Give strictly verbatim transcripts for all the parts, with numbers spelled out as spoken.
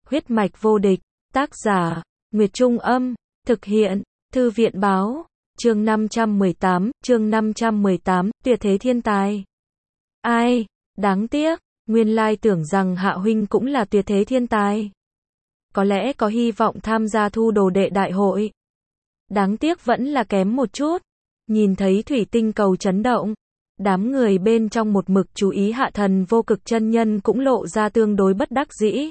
Huyết mạch vô địch, tác giả, Nguyệt Trung Âm, thực hiện, Thư viện Báo, chương năm trăm mười tám, chương năm trăm mười tám, tuyệt thế thiên tài. Ai, đáng tiếc, nguyên lai tưởng rằng Hạ huynh cũng là tuyệt thế thiên tài. Có lẽ có hy vọng tham gia thu đồ đệ đại hội. Đáng tiếc vẫn là kém một chút. Nhìn thấy thủy tinh cầu chấn động, đám người bên trong một mực chú ý Hạ Thần Vô Cực chân nhân cũng lộ ra tương đối bất đắc dĩ.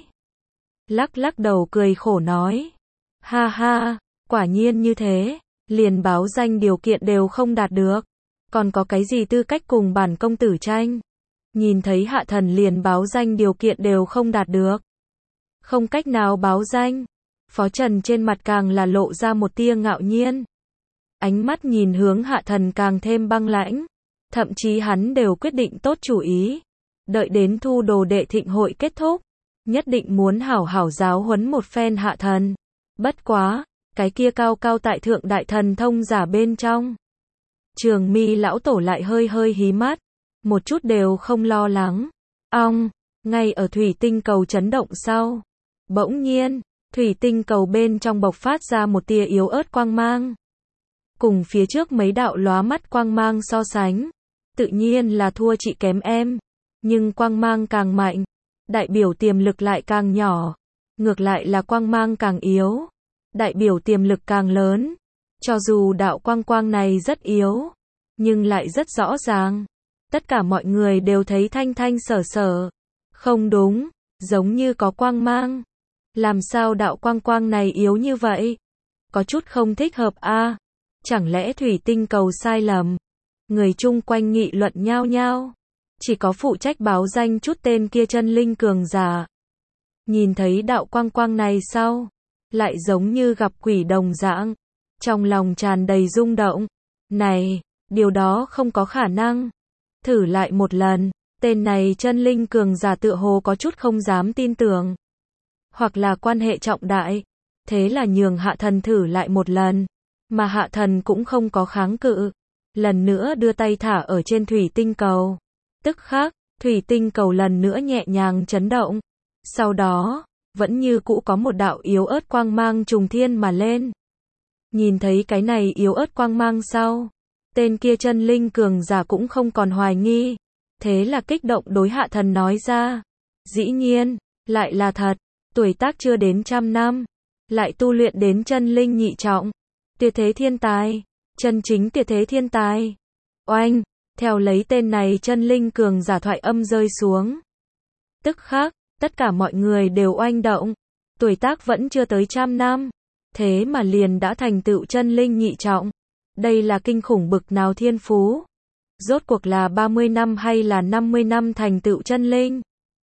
Lắc lắc đầu cười khổ nói, ha ha, quả nhiên như thế, liền báo danh điều kiện đều không đạt được, còn có cái gì tư cách cùng bản công tử tranh. Nhìn thấy Hạ Thần liền báo danh điều kiện đều không đạt được, không cách nào báo danh, Phó Trần trên mặt càng là lộ ra một tia ngạo nhiên. Ánh mắt nhìn hướng Hạ Thần càng thêm băng lãnh, thậm chí hắn đều quyết định tốt chủ ý, đợi đến thu đồ đệ thịnh hội kết thúc, nhất định muốn hảo hảo giáo huấn một phen Hạ Thần. Bất quá, cái kia cao cao tại thượng đại thần thông giả bên trong, Trường Mi lão tổ lại hơi hơi hí mắt, một chút đều không lo lắng. Ong, ngay ở thủy tinh cầu chấn động sau, bỗng nhiên, thủy tinh cầu bên trong bộc phát ra một tia yếu ớt quang mang. Cùng phía trước mấy đạo lóa mắt quang mang so sánh, tự nhiên là thua chị kém em, nhưng quang mang càng mạnh, đại biểu tiềm lực lại càng nhỏ, ngược lại là quang mang càng yếu, đại biểu tiềm lực càng lớn. Cho dù đạo quang quang này rất yếu, nhưng lại rất rõ ràng. Tất cả mọi người đều thấy thanh thanh sở sở. Không đúng, giống như có quang mang. Làm sao đạo quang quang này yếu như vậy? Có chút không thích hợp a. À? Chẳng lẽ thủy tinh cầu sai lầm? Người chung quanh nghị luận nhao nhao. Chỉ có phụ trách báo danh chút tên kia chân linh cường giả. Nhìn thấy đạo quang quang này sau, lại giống như gặp quỷ đồng dạng, trong lòng tràn đầy rung động. Này, điều đó không có khả năng. Thử lại một lần, tên này chân linh cường giả tựa hồ có chút không dám tin tưởng. Hoặc là quan hệ trọng đại, thế là nhường Hạ Thần thử lại một lần, mà Hạ Thần cũng không có kháng cự. Lần nữa đưa tay thả ở trên thủy tinh cầu. Tức khắc, thủy tinh cầu lần nữa nhẹ nhàng chấn động. Sau đó, vẫn như cũ có một đạo yếu ớt quang mang trùng thiên mà lên. Nhìn thấy cái này yếu ớt quang mang sau, tên kia chân linh cường giả cũng không còn hoài nghi. Thế là kích động đối Hạ Thần nói ra, dĩ nhiên, lại là thật, tuổi tác chưa đến trăm năm, lại tu luyện đến chân linh nhị trọng, tuyệt thế thiên tài, chân chính tuyệt thế thiên tài. Oanh, theo lấy tên này chân linh cường giả thoại âm rơi xuống. Tức khắc, tất cả mọi người đều oanh động, tuổi tác vẫn chưa tới trăm năm, thế mà liền đã thành tựu chân linh nhị trọng. Đây là kinh khủng bực nào thiên phú? Rốt cuộc là ba mươi năm hay là năm mươi năm thành tựu chân linh?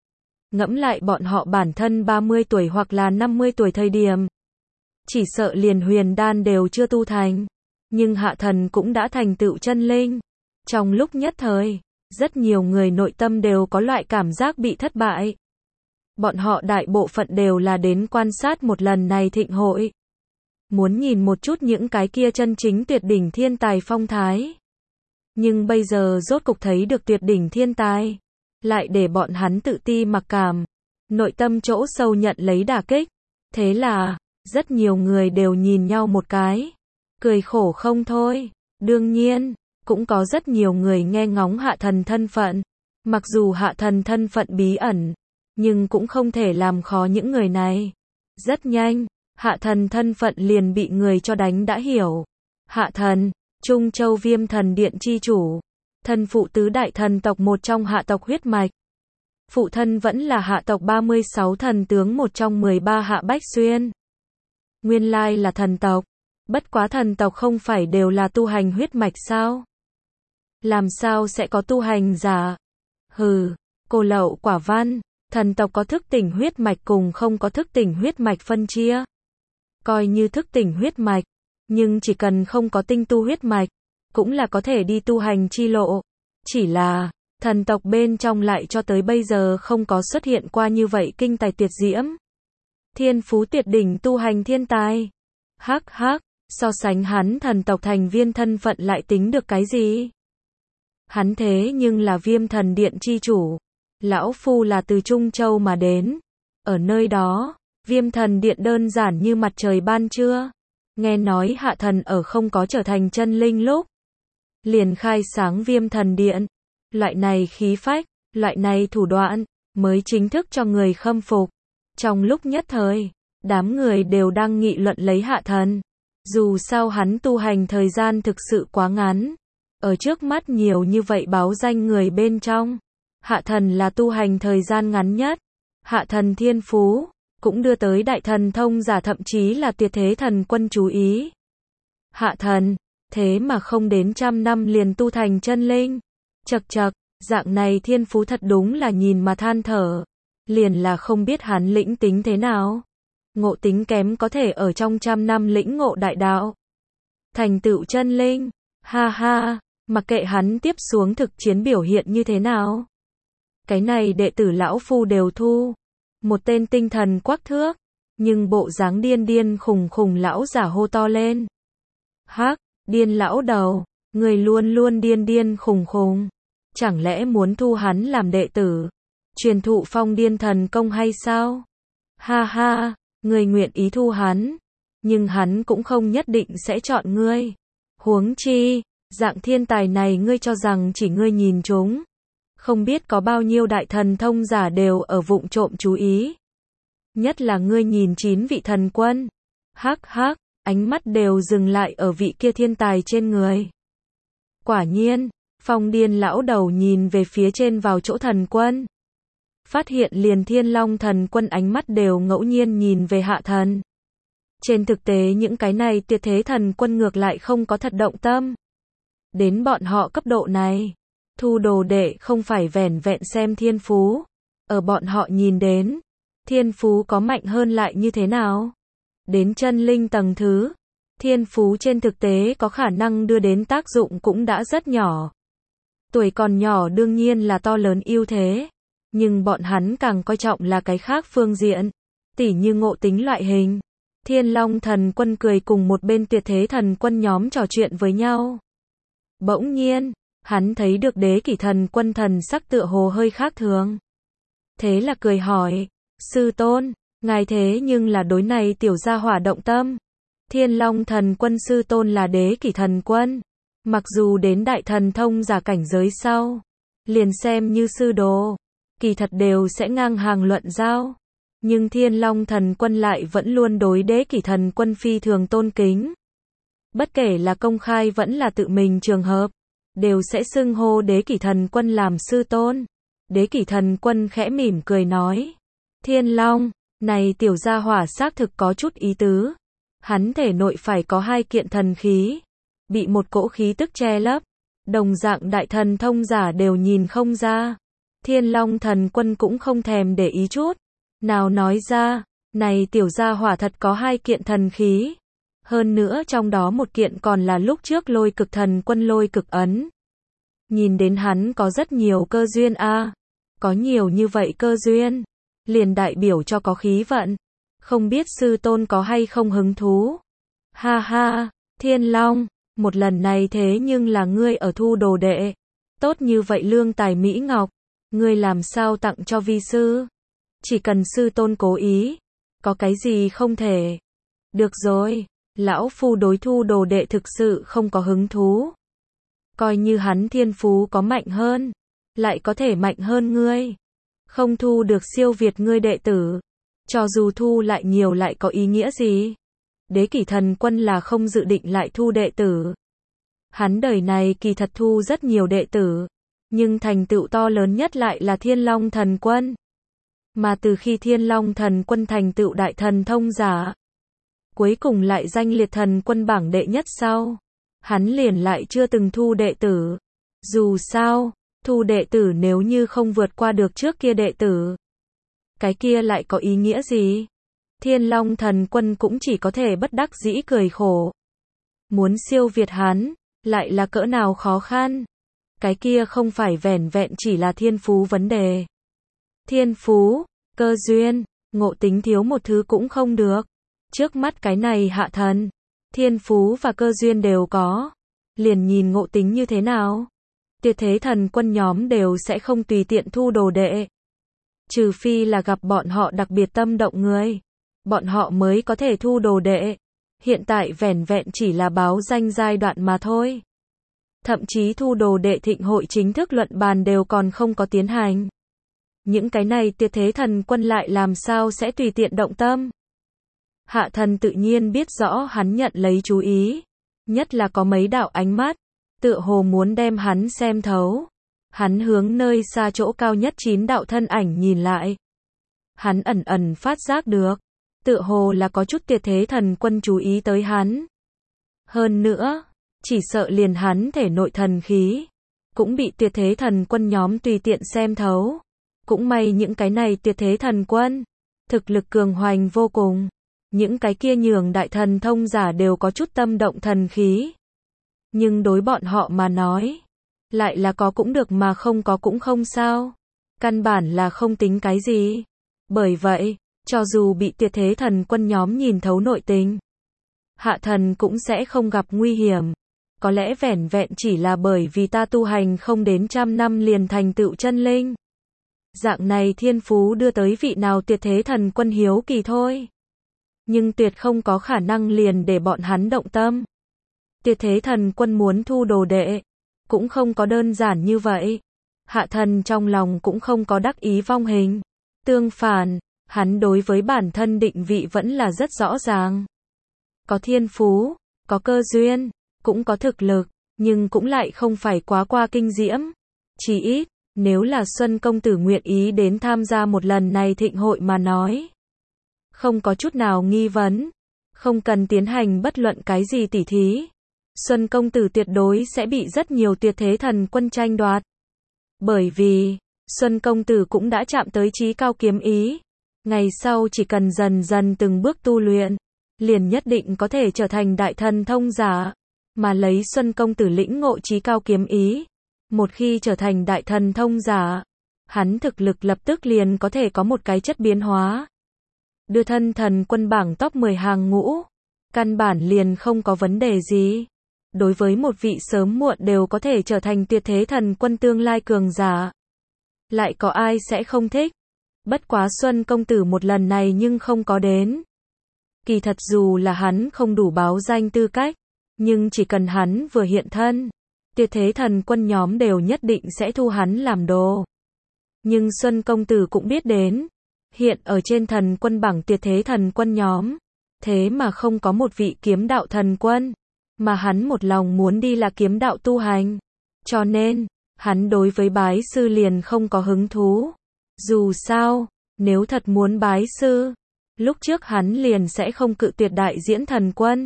Ngẫm lại bọn họ bản thân ba mươi tuổi hoặc là năm mươi tuổi thời điểm, chỉ sợ liền huyền đan đều chưa tu thành, nhưng Hạ Thần cũng đã thành tựu chân linh. Trong lúc nhất thời, rất nhiều người nội tâm đều có loại cảm giác bị thất bại. Bọn họ đại bộ phận đều là đến quan sát một lần này thịnh hội, muốn nhìn một chút những cái kia chân chính tuyệt đỉnh thiên tài phong thái. Nhưng bây giờ rốt cục thấy được tuyệt đỉnh thiên tài, lại để bọn hắn tự ti mặc cảm, nội tâm chỗ sâu nhận lấy đả kích. Thế là, rất nhiều người đều nhìn nhau một cái, cười khổ không thôi. Đương nhiên, cũng có rất nhiều người nghe ngóng Hạ Thần thân phận. Mặc dù Hạ Thần thân phận bí ẩn, nhưng cũng không thể làm khó những người này. Rất nhanh, Hạ Thần thân phận liền bị người cho đánh đã hiểu. Hạ Thần, Trung Châu Viêm Thần Điện chi chủ, thân phụ tứ đại thần tộc một trong hạ tộc huyết mạch. Phụ thân vẫn là hạ tộc ba mươi sáu thần tướng một trong mười ba Hạ Bách Xuyên. Nguyên lai là thần tộc, bất quá thần tộc không phải đều là tu hành huyết mạch sao? Làm sao sẽ có tu hành giả? Hừ, cô lậu quả văn, thần tộc có thức tỉnh huyết mạch cùng không có thức tỉnh huyết mạch phân chia. Coi như thức tỉnh huyết mạch, nhưng chỉ cần không có tinh tu huyết mạch, cũng là có thể đi tu hành chi lộ. Chỉ là, thần tộc bên trong lại cho tới bây giờ không có xuất hiện qua như vậy kinh tài tuyệt diễm, thiên phú tuyệt đỉnh tu hành thiên tài. Hắc hắc, so sánh hắn thần tộc thành viên thân phận lại tính được cái gì? Hắn thế nhưng là Viêm Thần Điện chi chủ. Lão Phu là từ Trung Châu mà đến. Ở nơi đó, Viêm thần điện đơn giản như mặt trời ban trưa. Nghe nói hạ thần ở không có trở thành chân linh lúc, liền khai sáng viêm thần điện. Loại này khí phách, loại này thủ đoạn, mới chính thức cho người khâm phục. Trong lúc nhất thời, đám người đều đang nghị luận lấy hạ thần. Dù sao hắn tu hành thời gian thực sự quá ngắn. Ở trước mắt nhiều như vậy báo danh người bên trong, hạ thần là tu hành thời gian ngắn nhất. Hạ thần thiên phú, cũng đưa tới đại thần thông giả thậm chí là tuyệt thế thần quân chú ý. Hạ thần, thế mà không đến trăm năm liền tu thành chân linh. Chậc chậc, dạng này thiên phú thật đúng là nhìn mà than thở. Liền là không biết hắn lĩnh tính thế nào. Ngộ tính kém có thể ở trong trăm năm lĩnh ngộ đại đạo. Thành tựu chân linh, ha ha, mặc kệ hắn tiếp xuống thực chiến biểu hiện như thế nào. Cái này đệ tử lão phu đều thu. Một tên tinh thần quắc thước, nhưng bộ dáng điên điên khùng khùng lão giả hô to lên. Hắc, điên lão đầu, người luôn luôn điên điên khùng khùng. Chẳng lẽ muốn thu hắn làm đệ tử, truyền thụ phong điên thần công hay sao? Ha ha, người nguyện ý thu hắn, nhưng hắn cũng không nhất định sẽ chọn ngươi. Huống chi, dạng thiên tài này ngươi cho rằng chỉ ngươi nhìn chúng. Không biết có bao nhiêu đại thần thông giả đều ở vụng trộm chú ý. Nhất là ngươi nhìn chín vị thần quân. Hắc hắc, ánh mắt đều dừng lại ở vị kia thiên tài trên người. Quả nhiên, phong điên lão đầu nhìn về phía trên vào chỗ thần quân. Phát hiện liền thiên long thần quân ánh mắt đều ngẫu nhiên nhìn về hạ thần. Trên thực tế những cái này tuyệt thế thần quân ngược lại không có thật động tâm. Đến bọn họ cấp độ này, thu đồ đệ không phải vẻn vẹn xem thiên phú. Ở bọn họ nhìn đến, thiên phú có mạnh hơn lại như thế nào? Đến chân linh tầng thứ, thiên phú trên thực tế có khả năng đưa đến tác dụng cũng đã rất nhỏ. Tuổi còn nhỏ đương nhiên là to lớn ưu thế, nhưng bọn hắn càng coi trọng là cái khác phương diện, tỉ như ngộ tính loại hình. Thiên Long thần quân cười cùng một bên tuyệt thế thần quân nhóm trò chuyện với nhau. Bỗng nhiên, hắn thấy được đế kỷ thần quân thần sắc tựa hồ hơi khác thường. Thế là cười hỏi, sư tôn, ngài thế nhưng là đối này tiểu gia hỏa động tâm. Thiên Long thần quân sư tôn là đế kỷ thần quân. Mặc dù đến đại thần thông giả cảnh giới sau, liền xem như sư đồ, kỳ thật đều sẽ ngang hàng luận giao. Nhưng Thiên Long thần quân lại vẫn luôn đối đế kỷ thần quân phi thường tôn kính. Bất kể là công khai vẫn là tự mình trường hợp, đều sẽ xưng hô đế kỷ thần quân làm sư tôn. Đế kỷ thần quân khẽ mỉm cười nói, Thiên Long, này tiểu gia hỏa xác thực có chút ý tứ. Hắn thể nội phải có hai kiện thần khí, bị một cỗ khí tức che lấp, đồng dạng đại thần thông giả đều nhìn không ra. Thiên Long thần quân cũng không thèm để ý chút nào nói ra, này tiểu gia hỏa thật có hai kiện thần khí. Hơn nữa trong đó một kiện còn là lúc trước lôi cực thần quân lôi cực ấn. Nhìn đến hắn có rất nhiều cơ duyên a, à. Có nhiều như vậy cơ duyên, liền đại biểu cho có khí vận. Không biết sư tôn có hay không hứng thú. Ha ha, Thiên Long, một lần này thế nhưng là ngươi ở thu đồ đệ. Tốt như vậy lương tài mỹ ngọc, ngươi làm sao tặng cho vi sư? Chỉ cần sư tôn cố ý, có cái gì không thể. Được rồi, lão phu đối thu đồ đệ thực sự không có hứng thú. Coi như hắn thiên phú có mạnh hơn, lại có thể mạnh hơn ngươi. Không thu được siêu việt ngươi đệ tử. Cho dù thu lại nhiều lại có ý nghĩa gì? Đế kỷ thần quân là không dự định lại thu đệ tử. Hắn đời này kỳ thật thu rất nhiều đệ tử, nhưng thành tựu to lớn nhất lại là Thiên Long thần quân. Mà từ khi Thiên Long thần quân thành tựu đại thần thông giả, cuối cùng lại danh liệt thần quân bảng đệ nhất sau, hắn liền lại chưa từng thu đệ tử. Dù sao, thu đệ tử nếu như không vượt qua được trước kia đệ tử, cái kia lại có ý nghĩa gì? Thiên Long thần quân cũng chỉ có thể bất đắc dĩ cười khổ. Muốn siêu việt hắn, lại là cỡ nào khó khăn. Cái kia không phải vẻn vẹn chỉ là thiên phú vấn đề. Thiên phú, cơ duyên, ngộ tính thiếu một thứ cũng không được. Trước mắt cái này hạ thần, thiên phú và cơ duyên đều có. Liền nhìn ngộ tính như thế nào. Tuyệt thế thần quân nhóm đều sẽ không tùy tiện thu đồ đệ. Trừ phi là gặp bọn họ đặc biệt tâm động người. bọn họ mới có thể thu đồ đệ. Hiện tại vẻn vẹn chỉ là báo danh giai đoạn mà thôi. Thậm chí thu đồ đệ thịnh hội chính thức luận bàn đều còn không có tiến hành. Những cái này Tuyệt Thế Thần Quân lại làm sao sẽ tùy tiện động tâm. Hạ Thần tự nhiên biết rõ hắn nhận lấy chú ý, nhất là có mấy đạo ánh mắt, tựa hồ muốn đem hắn xem thấu. Hắn hướng nơi xa chỗ cao nhất chín đạo thân ảnh nhìn lại. Hắn ẩn ẩn phát giác được, tựa hồ là có chút Tuyệt Thế Thần Quân chú ý tới hắn. Hơn nữa, chỉ sợ liền hắn thể nội thần khí, cũng bị Tuyệt Thế Thần Quân nhóm tùy tiện xem thấu. Cũng may những cái này Tuyệt Thế Thần Quân, thực lực cường hoành vô cùng. Những cái kia nhường đại thần thông giả đều có chút tâm động thần khí. Nhưng đối bọn họ mà nói, lại là có cũng được mà không có cũng không sao. Căn bản là không tính cái gì. Bởi vậy, cho dù bị Tuyệt Thế Thần Quân nhóm nhìn thấu nội tình, Hạ Thần cũng sẽ không gặp nguy hiểm. Có lẽ vẻn vẹn chỉ là bởi vì ta tu hành không đến trăm năm liền thành tựu chân linh. Dạng này thiên phú đưa tới vị nào Tuyệt Thế Thần Quân hiếu kỳ thôi. Nhưng tuyệt không có khả năng liền để bọn hắn động tâm. Tuyệt Thế Thần Quân muốn thu đồ đệ, cũng không có đơn giản như vậy. Hạ Thần trong lòng cũng không có đắc ý vong hình. Tương phản, hắn đối với bản thân định vị vẫn là rất rõ ràng. Có thiên phú, có cơ duyên, cũng có thực lực, nhưng cũng lại không phải quá qua kinh diễm. Chỉ ít, nếu là Xuân Công Tử nguyện ý đến tham gia một lần này thịnh hội mà nói, không có chút nào nghi vấn, không cần tiến hành bất luận cái gì tỉ thí. Xuân Công Tử tuyệt đối sẽ bị rất nhiều Tuyệt Thế Thần Quân tranh đoạt. Bởi vì, Xuân Công Tử cũng đã chạm tới chí cao kiếm ý. Ngày sau chỉ cần dần dần từng bước tu luyện, liền nhất định có thể trở thành đại thần thông giả. Mà lấy Xuân Công Tử lĩnh ngộ chí cao kiếm ý, một khi trở thành đại thần thông giả, hắn thực lực lập tức liền có thể có một cái chất biến hóa. Đưa thân thần quân bảng top mười hàng ngũ, căn bản liền không có vấn đề gì. Đối với một vị sớm muộn đều có thể trở thành Tuyệt Thế Thần Quân tương lai cường giả, lại có ai sẽ không thích. Bất quá Xuân Công Tử một lần này nhưng không có đến. Kỳ thật dù là hắn không đủ báo danh tư cách, nhưng chỉ cần hắn vừa hiện thân, Tuyệt Thế Thần Quân nhóm đều nhất định sẽ thu hắn làm đồ. Nhưng Xuân Công Tử cũng biết đến, hiện ở trên thần quân bảng Tuyệt Thế Thần Quân nhóm, thế mà không có một vị kiếm đạo thần quân, mà hắn một lòng muốn đi là kiếm đạo tu hành. Cho nên, hắn đối với bái sư liền không có hứng thú. Dù sao, nếu thật muốn bái sư, lúc trước hắn liền sẽ không cự tuyệt đại diễn thần quân.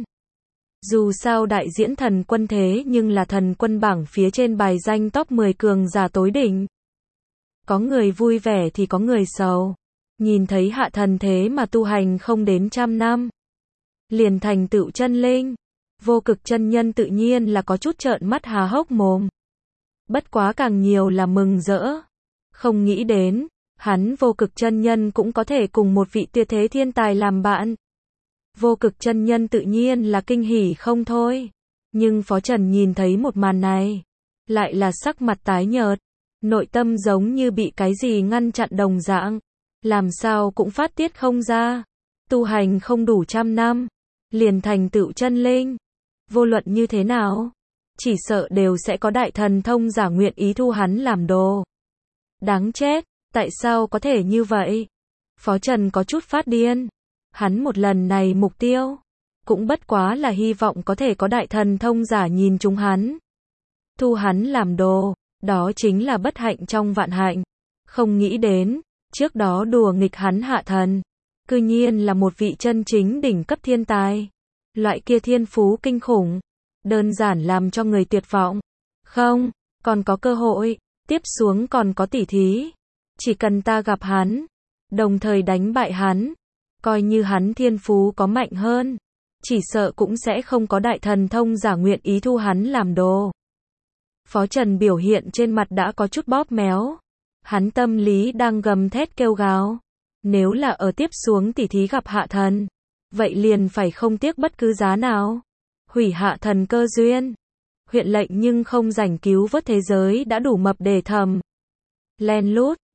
Dù sao đại diễn thần quân thế nhưng là thần quân bảng phía trên bài danh top mười cường giả tối đỉnh. Có người vui vẻ thì có người sầu. Nhìn thấy Hạ Thần thế mà tu hành không đến trăm năm, liền thành tựu chân linh. Vô Cực chân nhân tự nhiên là có chút trợn mắt há hốc mồm. Bất quá càng nhiều là mừng rỡ. Không nghĩ đến, hắn Vô Cực chân nhân cũng có thể cùng một vị Tuyệt Thế thiên tài làm bạn. Vô Cực chân nhân tự nhiên là kinh hỉ không thôi. Nhưng Phó Trần nhìn thấy một màn này, lại là sắc mặt tái nhợt, nội tâm giống như bị cái gì ngăn chặn đồng dạng, làm sao cũng phát tiết không ra. Tu hành không đủ trăm năm, liền thành tựu chân linh. Vô luận như thế nào, chỉ sợ đều sẽ có đại thần thông giả nguyện ý thu hắn làm đồ. Đáng chết, tại sao có thể như vậy? Phó Trần có chút phát điên. Hắn một lần này mục tiêu, cũng bất quá là hy vọng có thể có đại thần thông giả nhìn chúng hắn, thu hắn làm đồ, đó chính là bất hạnh trong vạn hạnh. Không nghĩ đến, trước đó đùa nghịch hắn Hạ Thần, cư nhiên là một vị chân chính đỉnh cấp thiên tài. Loại kia thiên phú kinh khủng, đơn giản làm cho người tuyệt vọng. Không, còn có cơ hội, tiếp xuống còn có tỉ thí. Chỉ cần ta gặp hắn, đồng thời đánh bại hắn, coi như hắn thiên phú có mạnh hơn, chỉ sợ cũng sẽ không có đại thần thông giả nguyện ý thu hắn làm đồ. Phó Trần biểu hiện trên mặt đã có chút bóp méo. Hắn tâm lý đang gầm thét kêu gào. Nếu là ở tiếp xuống tỉ thí gặp Hạ Thần, vậy liền phải không tiếc bất cứ giá nào hủy Hạ Thần cơ duyên. Huyện lệnh nhưng không rảnh cứu vớt thế giới đã đủ mập để thầm. Len lút,